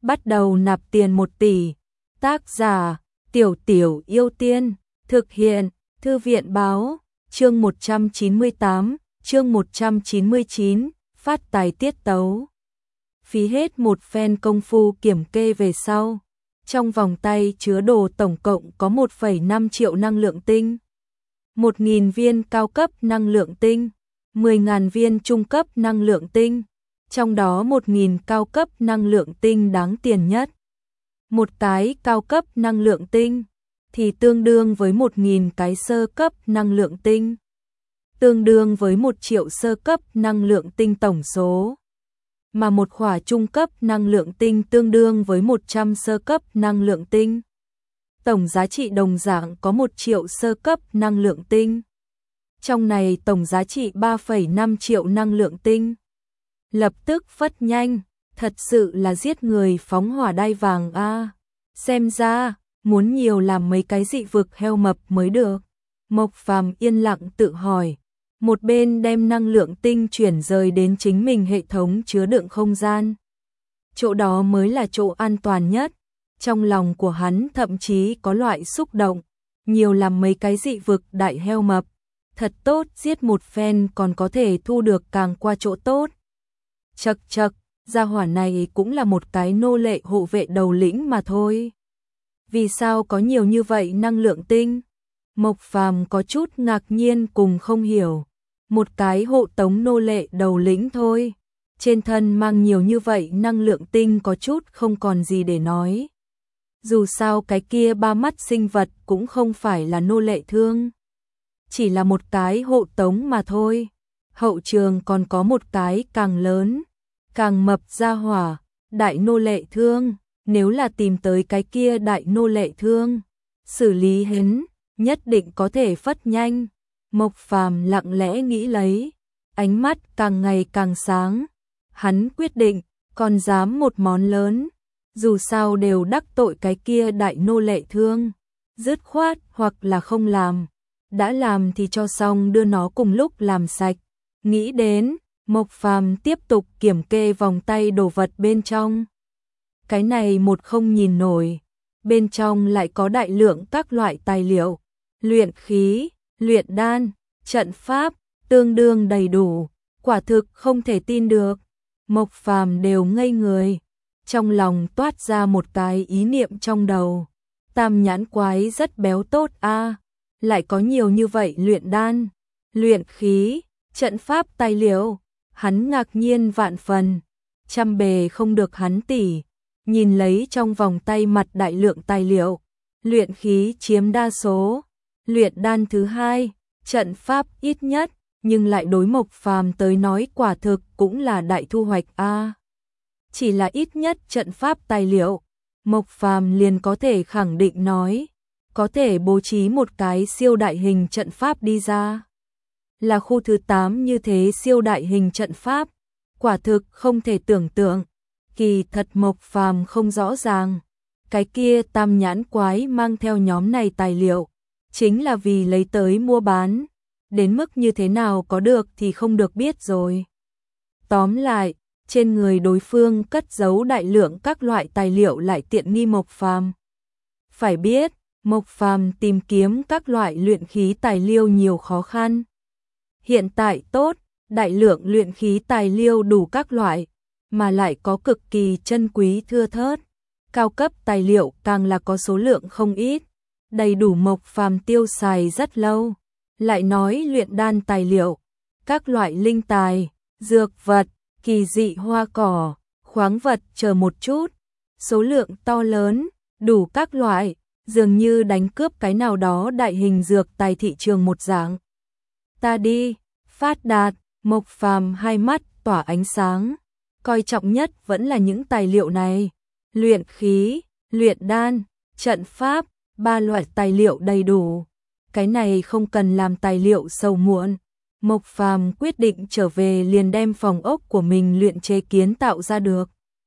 bắt đầu nạp tiền 1 tỷ. Tác giả: Tiểu Tiểu Yêu Tiên. Thực hiện: Thư viện báo. Chương 198, chương 199, phát tài tiết tấu. Phí hết một phen công phu kiểm kê về sau, trong vòng tay chứa đồ tổng cộng có 1,5 triệu năng lượng tinh, 1.000 viên cao cấp năng lượng tinh, 10.000 viên trung cấp năng lượng tinh, trong đó 1.000 cao cấp năng lượng tinh đáng tiền nhất. Một cái cao cấp năng lượng tinh thì tương đương với 1.000 cái sơ cấp năng lượng tinh, tương đương với 1 triệu sơ cấp năng lượng tinh tổng số, mà một khỏa trung cấp năng lượng tinh tương đương với 100 sơ cấp năng lượng tinh. Tổng giá trị đồng dạng có 1 triệu sơ cấp năng lượng tinh. Trong này tổng giá trị 3,5 triệu năng lượng tinh. Lập tức phất nhanh, thật sự là giết người phóng hỏa đai vàng a. Xem ra, muốn nhiều làm mấy cái dị vực heo mập mới được. Mộc Phàm yên lặng tự hỏi, một bên đem năng lượng tinh chuyển rời đến chính mình hệ thống chứa đựng không gian. Chỗ đó mới là chỗ an toàn nhất. Trong lòng của hắn thậm chí có loại xúc động, nhiều làm mấy cái dị vực đại heo mập, thật tốt, giết một phen còn có thể thu được càng qua chỗ tốt. Chậc chậc, gia hỏa này cũng là một cái nô lệ hộ vệ đầu lĩnh mà thôi. Vì sao có nhiều như vậy năng lượng tinh? Mộc Phàm có chút ngạc nhiên cùng không hiểu. Một cái hộ tống nô lệ đầu lĩnh thôi, trên thân mang nhiều như vậy năng lượng tinh có chút không còn gì để nói. Dù sao cái kia ba mắt sinh vật cũng không phải là nô lệ thương, chỉ là một cái hộ tống mà thôi. Hậu trường còn có một cái càng lớn, càng mập ra hỏa, đại nô lệ thương. Nếu là tìm tới cái kia đại nô lệ thương, xử lý hắn, nhất định có thể phất nhanh. Mộc Phàm lặng lẽ nghĩ lấy, ánh mắt càng ngày càng sáng. Hắn quyết định, còn dám một món lớn, dù sao đều đắc tội cái kia đại nô lệ thương. Dứt khoát hoặc là không làm, đã làm thì cho xong đưa nó cùng lúc làm sạch. Nghĩ đến, Mộc Phàm tiếp tục kiểm kê vòng tay đồ vật bên trong. Cái này một không nhìn nổi, bên trong lại có đại lượng các loại tài liệu, luyện khí, luyện đan, trận pháp, tương đương đầy đủ, quả thực không thể tin được. Mộc Phàm đều ngây người, trong lòng toát ra một cái ý niệm trong đầu, tam nhãn quái rất béo tốt a, lại có nhiều như vậy luyện đan, luyện khí, trận pháp tài liệu, hắn ngạc nhiên vạn phần, trăm bề không được hắn tỉ. Nhìn lấy trong vòng tay mặt đại lượng tài liệu, luyện khí chiếm đa số, luyện đan thứ hai, trận pháp ít nhất, nhưng lại đối Mộc Phàm tới nói quả thực cũng là đại thu hoạch a. Chỉ là ít nhất trận pháp tài liệu, Mộc Phàm liền có thể khẳng định nói, có thể bố trí một cái siêu đại hình trận pháp đi ra. Là khu thứ 8 như thế siêu đại hình trận pháp, quả thực không thể tưởng tượng. Kỳ thật Mộc Phàm không rõ ràng, cái kia tam nhãn quái mang theo nhóm này tài liệu, chính là vì lấy tới mua bán, đến mức như thế nào có được thì không được biết rồi. Tóm lại, trên người đối phương cất giấu đại lượng các loại tài liệu lại tiện nghi Mộc Phàm. Phải biết, Mộc Phàm tìm kiếm các loại luyện khí tài liệu nhiều khó khăn. Hiện tại tốt, đại lượng luyện khí tài liệu đủ các loại, mà lại có cực kỳ chân quý thưa thớt, cao cấp tài liệu càng là có số lượng không ít, đầy đủ Mộc Phàm tiêu xài rất lâu. Lại nói luyện đan tài liệu, các loại linh tài, dược vật, kỳ dị hoa cỏ, khoáng vật chờ một chút, số lượng to lớn, đủ các loại, dường như đánh cướp cái nào đó đại hình dược tài thị trường một dạng. Ta đi, phát đạt, Mộc Phàm hai mắt tỏa ánh sáng. Coi trọng nhất vẫn là những tài liệu này, luyện khí, luyện đan, trận pháp, ba loại tài liệu đầy đủ. Cái này không cần làm tài liệu sầu muộn. Mộc Phàm quyết định trở về liền đem phòng ốc của mình luyện chế kiến tạo ra được.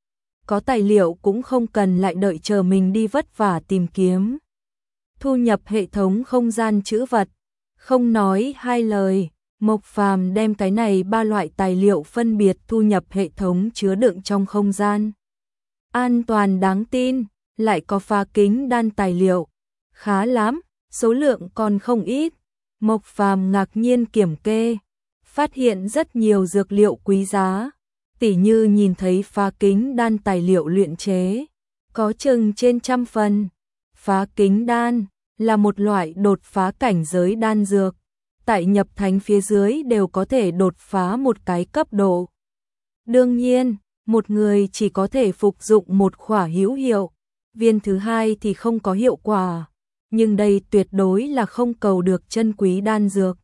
Có tài liệu cũng không cần lại đợi chờ mình đi vất vả tìm kiếm. Thu nhập hệ thống không gian trữ vật, không nói hai lời. Mộc Phàm đem cái này ba loại tài liệu phân biệt thu nhập hệ thống chứa đựng trong không gian. an toàn đáng tin, lại có phá kính đan tài liệu. Khá lắm, số lượng còn không ít. Mộc Phàm ngạc nhiên kiểm kê, phát hiện rất nhiều dược liệu quý giá, tỉ như nhìn thấy phá kính đan tài liệu luyện chế, có chừng trên 100 phần. Phá kính đan là một loại đột phá cảnh giới đan dược, tại nhập thánh phía dưới đều có thể đột phá một cái cấp độ. Đương nhiên, một người chỉ có thể phục dụng một khỏa hữu hiệu, viên thứ hai thì không có hiệu quả, nhưng đây tuyệt đối là không cầu được chân quý đan dược.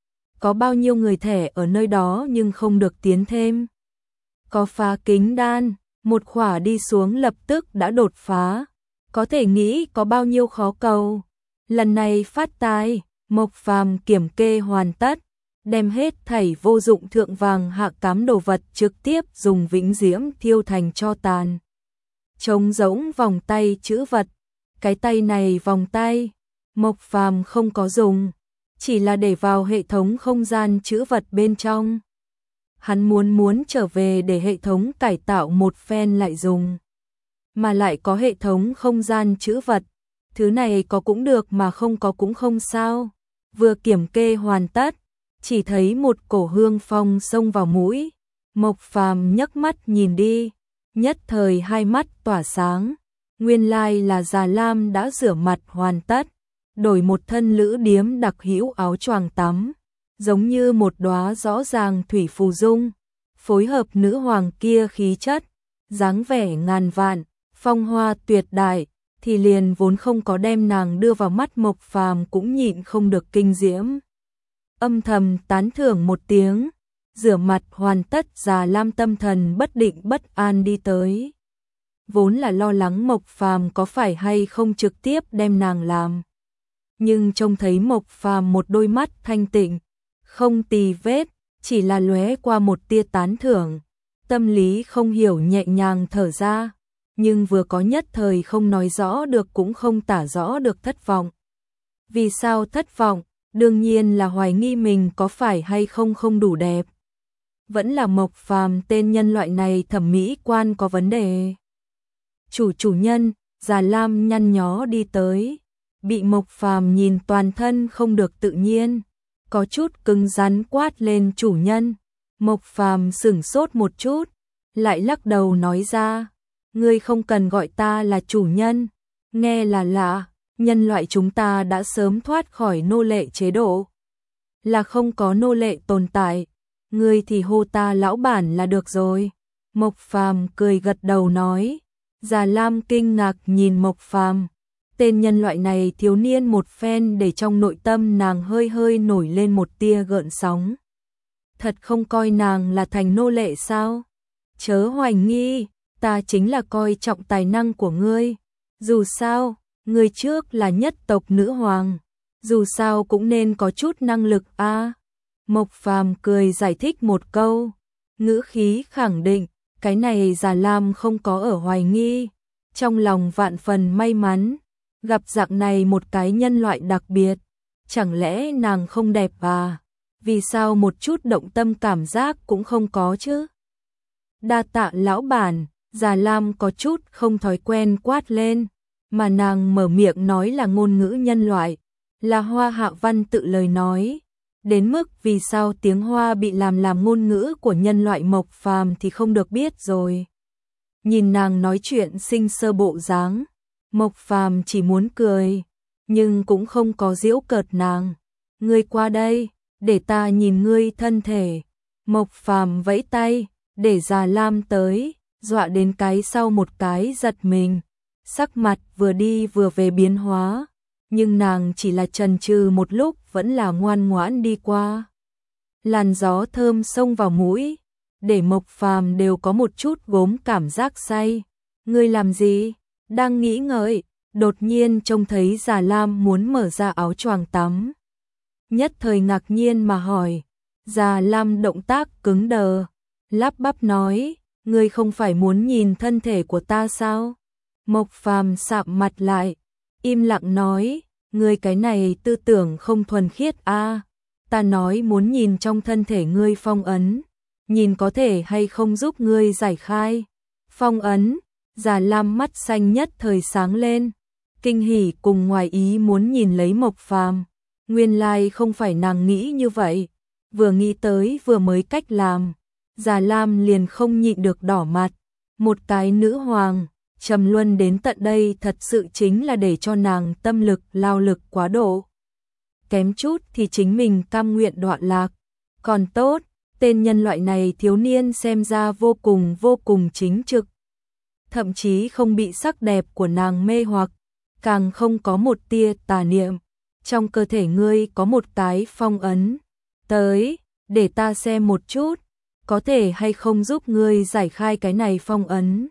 Có bao nhiêu người thẻ ở nơi đó nhưng không được tiến thêm. Có phá kính đan, một khỏa đi xuống lập tức đã đột phá, có thể nghĩ có bao nhiêu khó cầu. Lần này phát tài, Mộc Phàm kiểm kê hoàn tất, đem hết thảy vô dụng thượng vàng hạ cám đồ vật trực tiếp dùng vĩnh diễm thiêu thành tro tàn. Trống rỗng vòng tay chữ vật, cái tay này vòng tay, Mộc Phàm không có dùng, chỉ là để vào hệ thống không gian chữ vật bên trong. Hắn muốn trở về để hệ thống cải tạo một phen lại dùng. Mà lại có hệ thống không gian chữ vật, thứ này có cũng được mà không có cũng không sao. Vừa kiểm kê hoàn tất, chỉ thấy một cổ hương phong xông vào mũi. Mộc Phàm nhấc mắt nhìn đi, nhất thời hai mắt tỏa sáng. Nguyên lai là Già Lam đã rửa mặt hoàn tất, đổi một thân lữ điếm đặc hữu áo choàng tắm, giống như một đóa rõ ràng thủy phù dung, phối hợp nữ hoàng kia khí chất, dáng vẻ ngàn vạn, phong hoa tuyệt đại, thì liền vốn không có đem nàng đưa vào mắt Mộc Phàm cũng nhịn không được kinh diễm. Âm thầm tán thưởng một tiếng, rửa mặt hoàn tất Già Lam tâm thần bất định bất an đi tới. Vốn là lo lắng Mộc Phàm có phải hay không trực tiếp đem nàng làm. Nhưng trông thấy Mộc Phàm một đôi mắt thanh tịnh, không tì vết, chỉ là lóe qua một tia tán thưởng, tâm lý không hiểu nhẹ nhàng thở ra, nhưng vừa có nhất thời không nói rõ được cũng không tả rõ được thất vọng. Vì sao thất vọng? Đương nhiên là hoài nghi mình có phải hay không không đủ đẹp. Vẫn là Mộc Phàm tên nhân loại này thẩm mỹ quan có vấn đề. Chủ nhân, Già Lam nhăn nhó đi tới, bị Mộc Phàm nhìn toàn thân không được tự nhiên, có chút cứng rắn quát lên chủ nhân. Mộc Phàm sửng sốt một chút, lại lắc đầu nói ra, ngươi không cần gọi ta là chủ nhân, nghe là lạ, nhân loại chúng ta đã sớm thoát khỏi nô lệ chế độ, là không có nô lệ tồn tại, ngươi thì hô ta lão bản là được rồi. Mộc Phàm cười gật đầu nói. Già Lam kinh ngạc nhìn Mộc Phàm, tên nhân loại này thiếu niên một phen để trong nội tâm nàng hơi hơi nổi lên một tia gợn sóng. Thật không coi nàng là thành nô lệ sao? Chớ hoài nghi, ta chính là coi trọng tài năng của ngươi. Dù sao, ngươi trước là nhất tộc nữ hoàng, dù sao cũng nên có chút năng lực a. Mộc Phàm cười giải thích một câu, ngữ khí khẳng định. Cái này Già Lam không có ở hoài nghi, trong lòng vạn phần may mắn, gặp dạng này một cái nhân loại đặc biệt, chẳng lẽ nàng không đẹp à? Vì sao một chút động tâm cảm giác cũng không có chứ? Đa tạ lão bản, Già Lam có chút không thói quen quát lên, mà nàng mở miệng nói là ngôn ngữ nhân loại, là Hoa Hạ Văn tự lời nói. Đến mức vì sao tiếng Hoa bị làm ngôn ngữ của nhân loại Mộc Phàm thì không được biết rồi. Nhìn nàng nói chuyện sinh sơ bộ dáng, Mộc Phàm chỉ muốn cười, nhưng cũng không có giễu cợt nàng. Ngươi qua đây, để ta nhìn ngươi thân thể. Mộc Phàm vẫy tay, để Già Lam tới, dọa đến cái sau một cái giật mình, sắc mặt vừa đi vừa về biến hóa. Nhưng nàng chỉ là chần chừ một lúc vẫn là ngoan ngoãn đi qua. Làn gió thơm xông vào mũi, để Mộc Phàm đều có một chút gốm cảm giác say. Ngươi làm gì? Đang nghĩ ngợi, đột nhiên trông thấy Già Lam muốn mở ra áo choàng tắm. Nhất thời ngạc nhiên mà hỏi, Già Lam động tác cứng đờ, lắp bắp nói, ngươi không phải muốn nhìn thân thể của ta sao? Mộc Phàm sạm mặt lại, im lặng nói, ngươi cái này tư tưởng không thuần khiết a. Ta nói muốn nhìn trong thân thể ngươi phong ấn, nhìn có thể hay không giúp ngươi giải khai. Phong ấn, Già Lam mắt xanh nhất thời sáng lên, kinh hỉ cùng ngoài ý muốn nhìn lấy Mộc Phàm. Nguyên lai không phải nàng nghĩ như vậy, vừa nghĩ tới vừa mới cách làm, Già Lam liền không nhịn được đỏ mặt. Một cái nữ hoàng, trầm luân đến tận đây thật sự chính là để cho nàng tâm lực lao lực quá độ. Kém chút thì chính mình cam nguyện đoạn lạc. Còn tốt, tên nhân loại này thiếu niên xem ra vô cùng chính trực. Thậm chí không bị sắc đẹp của nàng mê hoặc, càng không có một tia tà niệm. Trong cơ thể ngươi có một cái phong ấn. Tới, để ta xem một chút, có thể hay không giúp ngươi giải khai cái này phong ấn.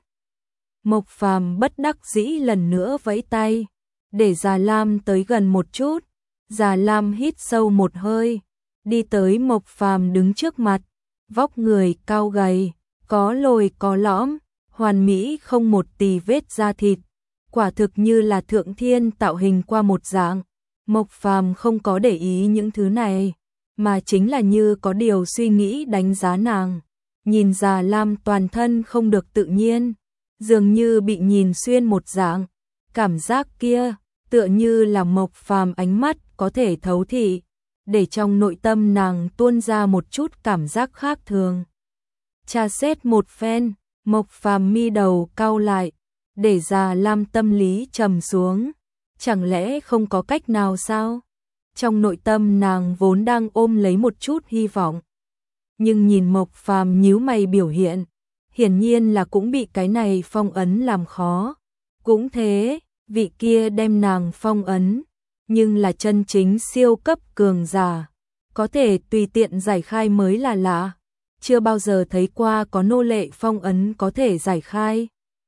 Mộc Phàm bất đắc dĩ lần nữa vẫy tay, để Già Lam tới gần một chút. Già Lam hít sâu một hơi, đi tới Mộc Phàm đứng trước mặt, vóc người cao gầy, có lồi có lõm, hoàn mỹ không một tì vết da thịt, quả thực như là thượng thiên tạo hình qua một dạng. Mộc Phàm không có để ý những thứ này, mà chính là như có điều suy nghĩ đánh giá nàng. Nhìn Già Lam toàn thân không được tự nhiên, dường như bị nhìn xuyên một dạng. Cảm giác kia, tựa như là Mộc Phàm ánh mắt có thể thấu thị, để trong nội tâm nàng tuôn ra một chút cảm giác khác thường. Tra xét một phen, Mộc Phàm mi đầu cau lại, để Già Lam tâm lý trầm xuống. Chẳng lẽ không có cách nào sao? Trong nội tâm nàng vốn đang ôm lấy một chút hy vọng. Nhưng nhìn Mộc Phàm nhíu mày biểu hiện, hiển nhiên là cũng bị cái này phong ấn làm khó. Cũng thế, vị kia đem nàng phong ấn, nhưng là chân chính siêu cấp cường giả, có thể tùy tiện giải khai mới là lạ. Chưa bao giờ thấy qua có nô lệ phong ấn có thể giải khai.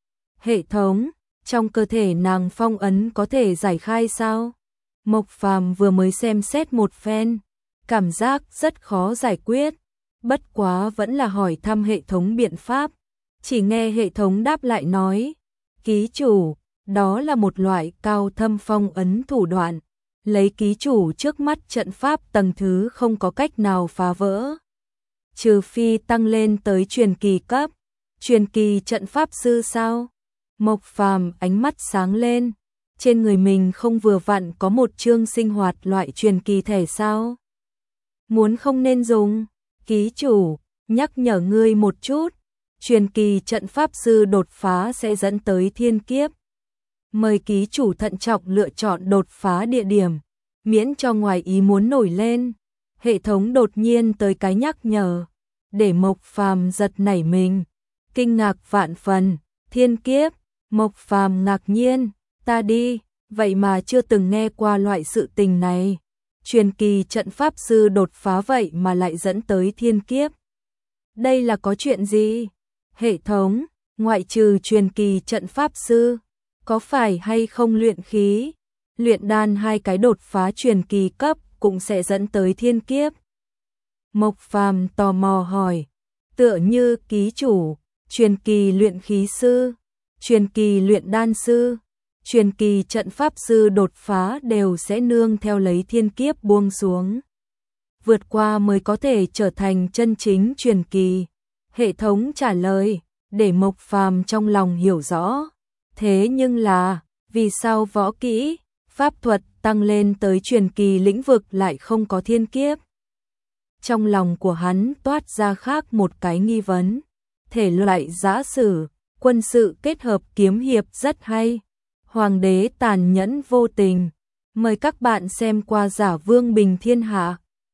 Hệ thống, trong cơ thể nàng phong ấn có thể giải khai sao? Mộc Phàm vừa mới xem xét một phen, cảm giác rất khó giải quyết, bất quá vẫn là hỏi thăm hệ thống biện pháp. Chỉ nghe hệ thống đáp lại nói, ký chủ, đó là một loại cao thâm phong ấn thủ đoạn, lấy ký chủ trước mắt trận pháp tầng thứ không có cách nào phá vỡ. Trừ phi tăng lên tới truyền kỳ cấp, truyền kỳ trận pháp sư sao? Mộc Phàm ánh mắt sáng lên, trên người mình không vừa vặn có một chương sinh hoạt loại truyền kỳ thể sao? Muốn không nên dùng, ký chủ, nhắc nhở ngươi một chút, truyền kỳ trận pháp sư đột phá sẽ dẫn tới thiên kiếp. Mời ký chủ thận trọng lựa chọn đột phá địa điểm, miễn cho ngoài ý muốn nổi lên. Hệ thống đột nhiên tới cái nhắc nhở, để Mộc Phàm giật nảy mình, kinh ngạc vạn phần. Thiên kiếp? Mộc Phàm ngạc nhiên, ta đi, vậy mà chưa từng nghe qua loại sự tình này. Truyền kỳ trận pháp sư đột phá vậy mà lại dẫn tới thiên kiếp. Đây là có chuyện gì? Hệ thống, ngoại trừ truyền kỳ trận pháp sư, có phải hay không luyện khí, luyện đan hai cái đột phá truyền kỳ cấp cũng sẽ dẫn tới thiên kiếp? Mộc Phàm tò mò hỏi, tựa như ký chủ, truyền kỳ luyện khí sư, truyền kỳ luyện đan sư, truyền kỳ trận pháp sư đột phá đều sẽ nương theo lấy thiên kiếp buông xuống. Vượt qua mới có thể trở thành chân chính truyền kỳ. Hệ thống trả lời, để Mộc Phàm trong lòng hiểu rõ. Thế nhưng là, vì sao võ kỹ, pháp thuật tăng lên tới truyền kỳ lĩnh vực lại không có thiên kiếp? Trong lòng của hắn toát ra khác một cái nghi vấn. Thể loại giã sử, quân sự kết hợp kiếm hiệp rất hay. Hoàng đế tàn nhẫn vô tình. Mời các bạn xem qua Giả Vương Bình Thiên Hạ.